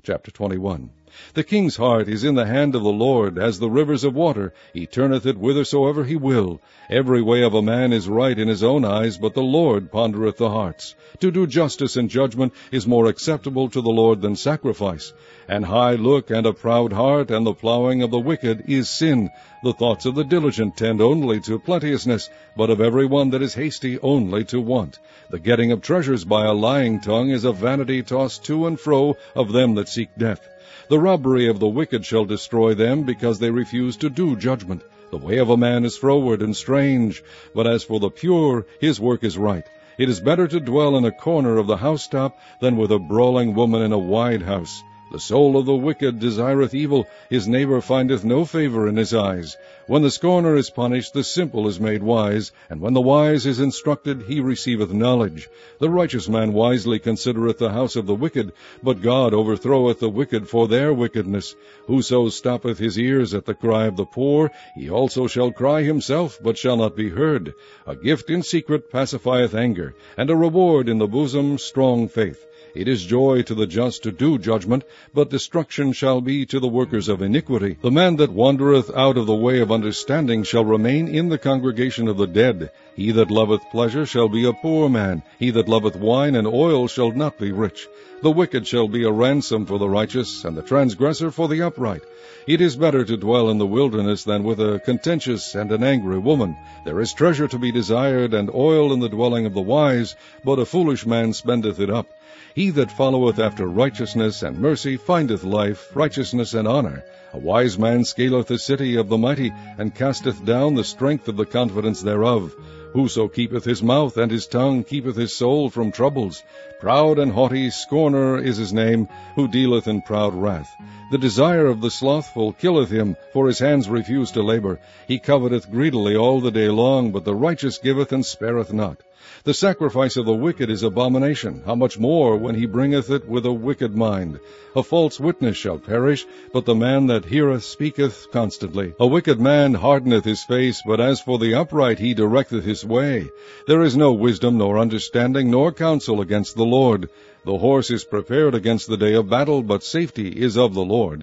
Chapter 21. The king's heart is in the hand of the Lord, as the rivers of water. He turneth it whithersoever he will. Every way of a man is right in his own eyes, but the Lord pondereth the hearts. To do justice and judgment is more acceptable to the Lord than sacrifice. An high look and a proud heart, and the plowing of the wicked is sin. The thoughts of the diligent tend only to plenteousness, but of every one that is hasty only to want. The getting of treasures by a lying tongue is a vanity tossed to and fro of them that seek death. The robbery of the wicked shall destroy them, because they refuse to do judgment. The way of a man is froward and strange, but as for the pure, his work is right. It is better to dwell in a corner of the housetop than with a brawling woman in a wide house. The soul of the wicked desireth evil, his neighbor findeth no favor in his eyes. When the scorner is punished, the simple is made wise, and when the wise is instructed, he receiveth knowledge. The righteous man wisely considereth the house of the wicked, but God overthroweth the wicked for their wickedness. Whoso stoppeth his ears at the cry of the poor, he also shall cry himself, but shall not be heard. A gift in secret pacifieth anger, and a reward in the bosom strong faith. It is joy to the just to do judgment, but destruction shall be to the workers of iniquity. The man that wandereth out of the way of understanding shall remain in the congregation of the dead. He that loveth pleasure shall be a poor man. He that loveth wine and oil shall not be rich. The wicked shall be a ransom for the righteous, and the transgressor for the upright. It is better to dwell in the wilderness than with a contentious and an angry woman. There is treasure to be desired, and oil in the dwelling of the wise, but a foolish man spendeth it up. He that followeth after righteousness and mercy findeth life, righteousness, and honor. A wise man scaleth the city of the mighty, and casteth down the strength of the confidence thereof. Whoso keepeth his mouth and his tongue keepeth his soul from troubles. Proud and haughty scorner is his name, who dealeth in proud wrath. The desire of the slothful killeth him, for his hands refuse to labor. He coveteth greedily all the day long, but the righteous giveth and spareth not. The sacrifice of the wicked is abomination, how much more when he bringeth it with a wicked mind. A false witness shall perish, but the man that heareth speaketh constantly. A wicked man hardeneth his face, but as for the upright he directeth his way. There is no wisdom, nor understanding, nor counsel against the Lord. The horse is prepared against the day of battle, but safety is of the Lord.